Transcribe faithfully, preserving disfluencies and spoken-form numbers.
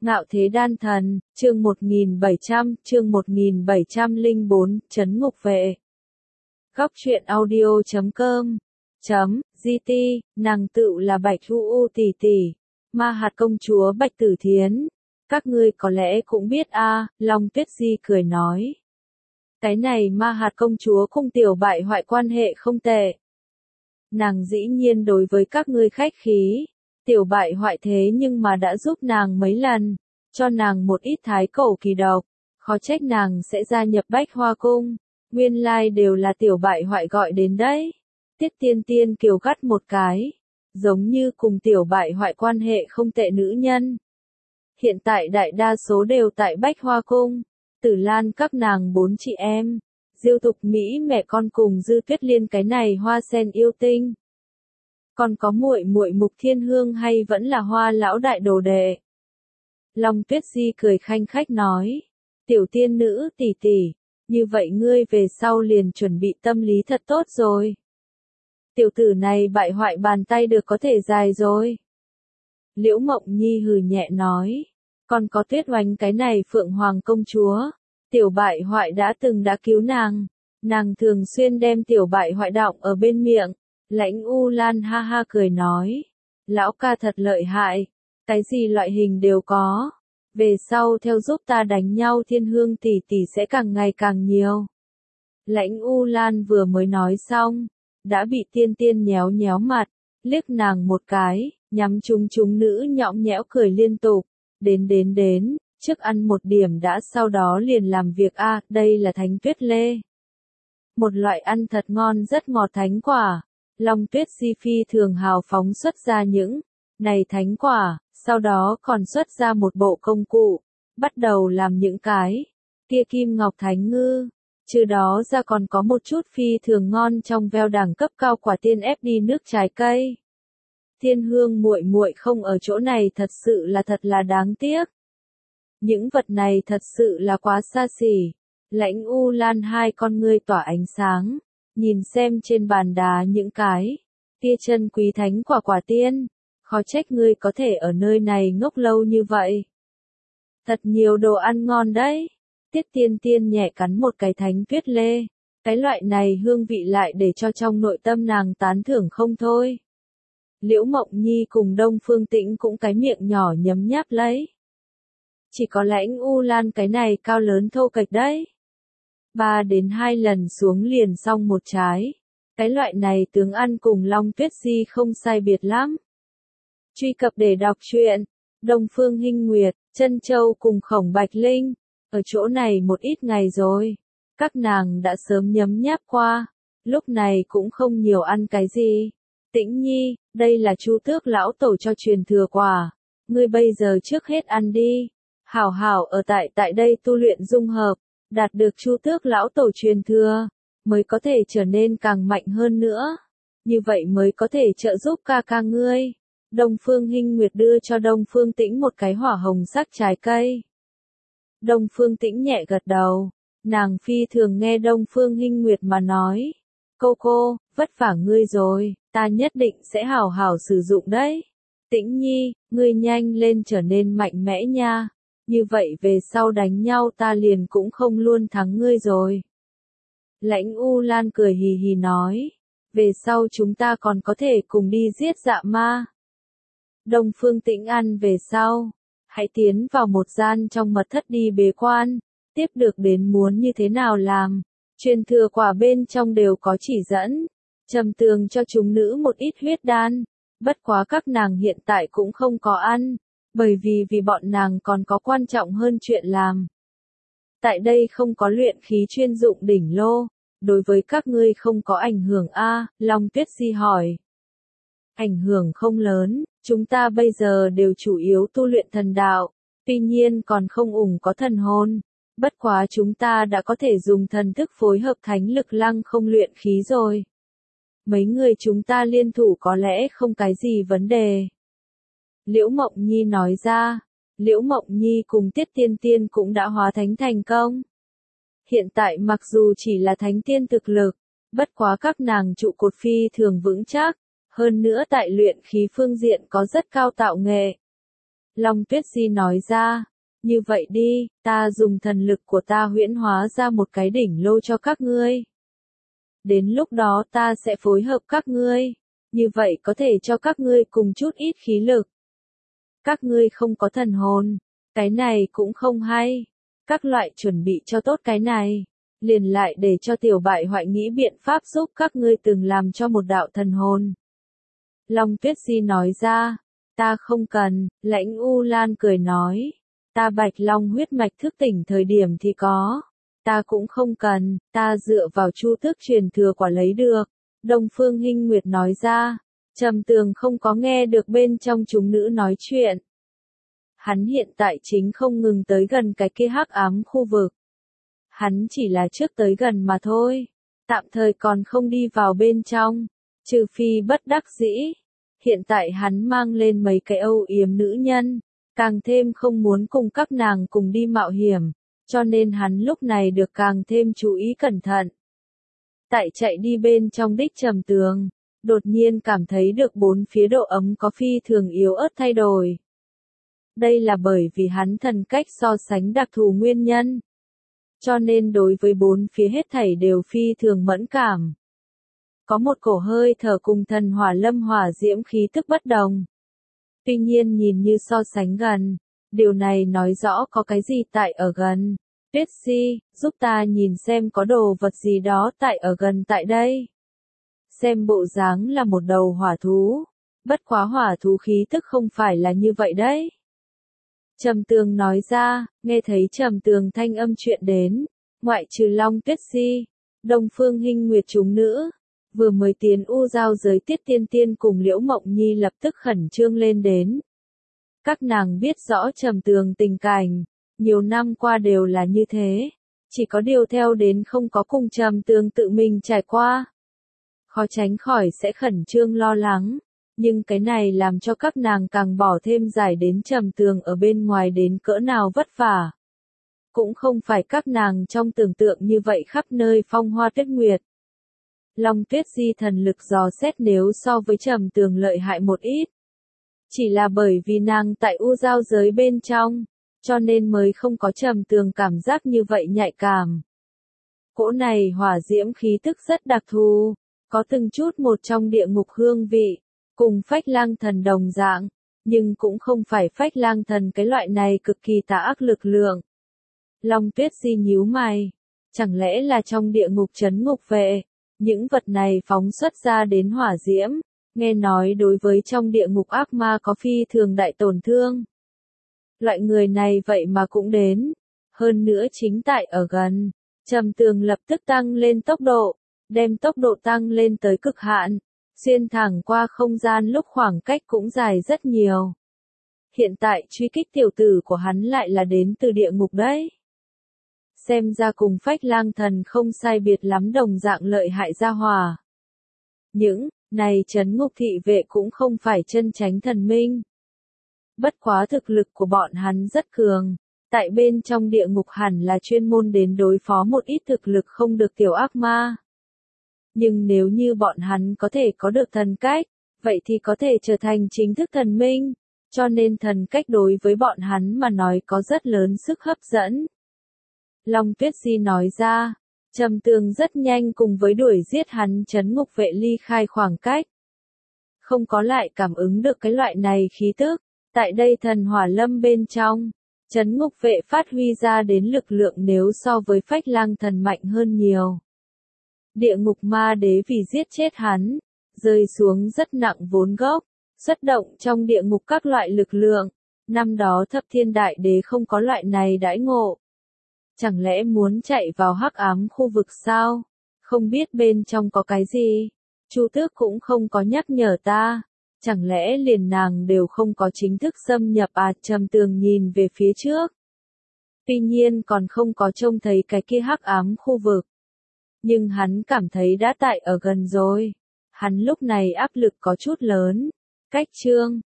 Ngạo Thế Đan Thần, chương một nghìn bảy trăm, chương một nghìn bảy trăm lẻ bốn, Trấn Ngục Vệ. Góc truyện audio chấm com chấm gt, nàng tựu là Bạch U U tỷ tỷ, Ma Hạt công chúa Bạch Tử Thiến. Các ngươi có lẽ cũng biết a, à, Long Tuyết Di cười nói. Cái này Ma Hạt công chúa cùng tiểu bại hoại quan hệ không tệ. Nàng dĩ nhiên đối với các ngươi khách khí. Tiểu bại hoại thế nhưng mà đã giúp nàng mấy lần, cho nàng một ít thái cổ kỳ độc, khó trách nàng sẽ gia nhập Bách Hoa Cung, nguyên lai đều là tiểu bại hoại gọi đến đấy. Tiết Tiên Tiên kiều gắt một cái, giống như cùng tiểu bại hoại quan hệ không tệ nữ nhân. Hiện tại đại đa số đều tại Bách Hoa Cung, Tử Lan các nàng bốn chị em, Diêu Tục Mỹ mẹ con cùng Dư Tuyết Liên cái này hoa sen yêu tinh. Còn có muội muội Mục Thiên Hương hay vẫn là Hoa lão đại đồ đệ. Long Tuyết Di cười khanh khách nói, tiểu tiên nữ tỷ tỷ, như vậy ngươi về sau liền chuẩn bị tâm lý thật tốt rồi. Tiểu tử này bại hoại bàn tay được có thể dài rồi. Liễu Mộng Nhi hừ nhẹ nói, còn có Tuyết Oánh cái này Phượng Hoàng công chúa, tiểu bại hoại đã từng đã cứu nàng, nàng thường xuyên đem tiểu bại hoại đọng ở bên miệng. Lãnh U Lan ha ha cười nói, lão ca thật lợi hại, cái gì loại hình đều có, về sau theo giúp ta đánh nhau Thiên Hương tỷ tỷ sẽ càng ngày càng nhiều. Lãnh U Lan vừa mới nói xong, đã bị Tiên Tiên nhéo nhéo mặt, liếc nàng một cái, nhắm chúng chúng nữ nhõng nhẽo cười liên tục, đến đến đến, trước ăn một điểm đã sau đó liền làm việc a, à, đây là thánh tuyết lê. Một loại ăn thật ngon rất ngọt thánh quả. Long Tuyết Di phi thường hào phóng xuất ra những này thánh quả, sau đó còn xuất ra một bộ công cụ, bắt đầu làm những cái kia kim ngọc thánh ngư, trừ đó ra còn có một chút phi thường ngon trong veo đẳng cấp cao quả tiên ép đi nước trái cây. Thiên Hương muội muội không ở chỗ này thật sự là thật là đáng tiếc. Những vật này thật sự là quá xa xỉ. Lãnh U Lan hai con ngươi tỏa ánh sáng. Nhìn xem trên bàn đá những cái tia chân quý thánh quả quả tiên, khó trách ngươi có thể ở nơi này ngốc lâu như vậy. Thật nhiều đồ ăn ngon đấy. Tiết Tiên Tiên nhẹ cắn một cái thánh tuyết lê, cái loại này hương vị lại để cho trong nội tâm nàng tán thưởng không thôi. Liễu Mộng Nhi cùng Đông Phương Tĩnh cũng cái miệng nhỏ nhấm nháp lấy. Chỉ có Lãnh U Lan cái này cao lớn thô kệch đấy. Ba đến hai lần xuống liền xong một trái. Cái loại này tướng ăn cùng Long Tuyết Di không sai biệt lắm. Truy cập để đọc truyện. Đông Phương Hinh Nguyệt, Trân Châu cùng Khổng Bạch Linh. Ở chỗ này một ít ngày rồi. Các nàng đã sớm nhấm nháp qua. Lúc này cũng không nhiều ăn cái gì. Tĩnh Nhi, đây là Chu Tước lão tổ cho truyền thừa quà. Ngươi bây giờ trước hết ăn đi. Hảo hảo ở tại tại đây tu luyện dung hợp. Đạt được Chu Tước lão tổ truyền thừa, mới có thể trở nên càng mạnh hơn nữa. Như vậy mới có thể trợ giúp ca ca ngươi. Đông Phương Hinh Nguyệt đưa cho Đông Phương Tĩnh một cái hỏa hồng sắc trái cây. Đông Phương Tĩnh nhẹ gật đầu, nàng phi thường nghe Đông Phương Hinh Nguyệt mà nói. Cô cô, vất vả ngươi rồi, ta nhất định sẽ hảo hảo sử dụng đấy. Tĩnh Nhi, ngươi nhanh lên trở nên mạnh mẽ nha. Như vậy về sau đánh nhau ta liền cũng không luôn thắng ngươi rồi. Lãnh U Lan cười hì hì nói. Về sau chúng ta còn có thể cùng đi giết dạ ma. Đông Phương Tĩnh ăn về sau. Hãy tiến vào một gian trong mật thất đi bế quan. Tiếp được đến muốn như thế nào làm. Truyền thừa quả bên trong đều có chỉ dẫn. Trầm tường cho chúng nữ một ít huyết đan. Bất quá các nàng hiện tại cũng không có ăn. Bởi vì vì bọn nàng còn có quan trọng hơn chuyện làm. Tại đây không có luyện khí chuyên dụng đỉnh lô, đối với các ngươi không có ảnh hưởng a, à, Long Tuyết Di hỏi. Ảnh hưởng không lớn, chúng ta bây giờ đều chủ yếu tu luyện thần đạo, tuy nhiên còn không ủng có thần hồn, bất quá chúng ta đã có thể dùng thần thức phối hợp thánh lực lăng không luyện khí rồi. Mấy người chúng ta liên thủ có lẽ không cái gì vấn đề. Liễu Mộng Nhi nói ra, Liễu Mộng Nhi cùng Tiết Tiên Tiên cũng đã hóa thánh thành công. Hiện tại mặc dù chỉ là thánh tiên thực lực, bất quá các nàng trụ cột phi thường vững chắc, hơn nữa tại luyện khí phương diện có rất cao tạo nghệ. Long Tuyết Di nói ra, như vậy đi, ta dùng thần lực của ta huyễn hóa ra một cái đỉnh lô cho các ngươi. Đến lúc đó ta sẽ phối hợp các ngươi, như vậy có thể cho các ngươi cùng chút ít khí lực. Các ngươi không có thần hồn, cái này cũng không hay. Các loại chuẩn bị cho tốt cái này, liền lại để cho tiểu bại hoại nghĩ biện pháp giúp các ngươi từng làm cho một đạo thần hồn. Long Tuyết Di nói ra, ta không cần, Lãnh U Lan cười nói, ta Bạch Long huyết mạch thức tỉnh thời điểm thì có, ta cũng không cần, ta dựa vào chu tước truyền thừa quả lấy được. Đông Phương Hinh Nguyệt nói ra, Trầm Tường không có nghe được bên trong chúng nữ nói chuyện. Hắn hiện tại chính không ngừng tới gần cái kia hắc ám khu vực. Hắn chỉ là trước tới gần mà thôi, tạm thời còn không đi vào bên trong, trừ phi bất đắc dĩ. Hiện tại hắn mang lên mấy cái âu yếm nữ nhân, càng thêm không muốn cùng các nàng cùng đi mạo hiểm, cho nên hắn lúc này được càng thêm chú ý cẩn thận. Tại chạy đi bên trong đích Trầm Tường, đột nhiên cảm thấy được bốn phía độ ấm có phi thường yếu ớt thay đổi. Đây là bởi vì hắn thần cách so sánh đặc thù nguyên nhân. Cho nên đối với bốn phía hết thảy đều phi thường mẫn cảm. Có một cổ hơi thở cùng thần hỏa lâm hỏa diễm khí tức bất đồng. Tuy nhiên nhìn như so sánh gần, điều này nói rõ có cái gì tại ở gần. Tuyết Di, giúp ta nhìn xem có đồ vật gì đó tại ở gần tại đây. Xem bộ dáng là một đầu hỏa thú, bất quá hỏa thú khí tức không phải là như vậy đấy. Trầm Tường nói ra, nghe thấy Trầm Tường thanh âm chuyện đến, ngoại trừ Long Tuyết Di, Đông Phương Hinh Nguyệt chúng nữ, vừa mới tiến u giao giới Tiết Tiên Tiên cùng Liễu Mộng Nhi lập tức khẩn trương lên đến. Các nàng biết rõ Trầm Tường tình cảnh, nhiều năm qua đều là như thế, chỉ có điều theo đến không có cùng Trầm Tường tự mình trải qua. Khó tránh khỏi sẽ khẩn trương lo lắng. Nhưng cái này làm cho các nàng càng bỏ thêm giải đến Trầm Tường ở bên ngoài đến cỡ nào vất vả. Cũng không phải các nàng trong tưởng tượng như vậy khắp nơi phong hoa tuyết nguyệt. Long Tuyết Di thần lực dò xét nếu so với Trầm Tường lợi hại một ít. Chỉ là bởi vì nàng tại u giao giới bên trong, cho nên mới không có Trầm Tường cảm giác như vậy nhạy cảm. Cỗ này hỏa diễm khí tức rất đặc thù, có từng chút một trong địa ngục hương vị. Cùng Phách Lang Thần đồng dạng, nhưng cũng không phải Phách Lang Thần cái loại này cực kỳ tà ác lực lượng. Long Tuyết Di nhíu mày, chẳng lẽ là trong địa ngục trấn ngục vệ, những vật này phóng xuất ra đến hỏa diễm, nghe nói đối với trong địa ngục ác ma có phi thường đại tổn thương. Loại người này vậy mà cũng đến, hơn nữa chính tại ở gần, Trầm Tường lập tức tăng lên tốc độ, đem tốc độ tăng lên tới cực hạn. Xuyên thẳng qua không gian lúc khoảng cách cũng dài rất nhiều. Hiện tại truy kích tiểu tử của hắn lại là đến từ địa ngục đấy. Xem ra cùng Phách Lang Thần không sai biệt lắm đồng dạng lợi hại gia hòa. Những này trấn ngục thị vệ cũng không phải chân chánh thần minh. Bất quá thực lực của bọn hắn rất cường. Tại bên trong địa ngục hẳn là chuyên môn đến đối phó một ít thực lực không được tiểu ác ma. Nhưng nếu như bọn hắn có thể có được thần cách, vậy thì có thể trở thành chính thức thần minh, cho nên thần cách đối với bọn hắn mà nói có rất lớn sức hấp dẫn. Long Tuyết Di nói ra, Trầm Tường rất nhanh cùng với đuổi giết hắn trấn ngục vệ ly khai khoảng cách. Không có lại cảm ứng được cái loại này khí tức, tại đây thần hỏa lâm bên trong, trấn ngục vệ phát huy ra đến lực lượng nếu so với Phách Lang Thần mạnh hơn nhiều. Địa ngục ma đế vì giết chết hắn, rơi xuống rất nặng vốn gốc, xuất động trong địa ngục các loại lực lượng. Năm đó Thập Thiên Đại Đế không có loại này đãi ngộ. Chẳng lẽ muốn chạy vào hắc ám khu vực sao? Không biết bên trong có cái gì? Chu Tước cũng không có nhắc nhở ta. Chẳng lẽ liền nàng đều không có chính thức xâm nhập à? Trầm Tường nhìn về phía trước. Tuy nhiên còn không có trông thấy cái kia hắc ám khu vực. Nhưng hắn cảm thấy đã tại ở gần rồi. Hắn lúc này áp lực có chút lớn. Cách chương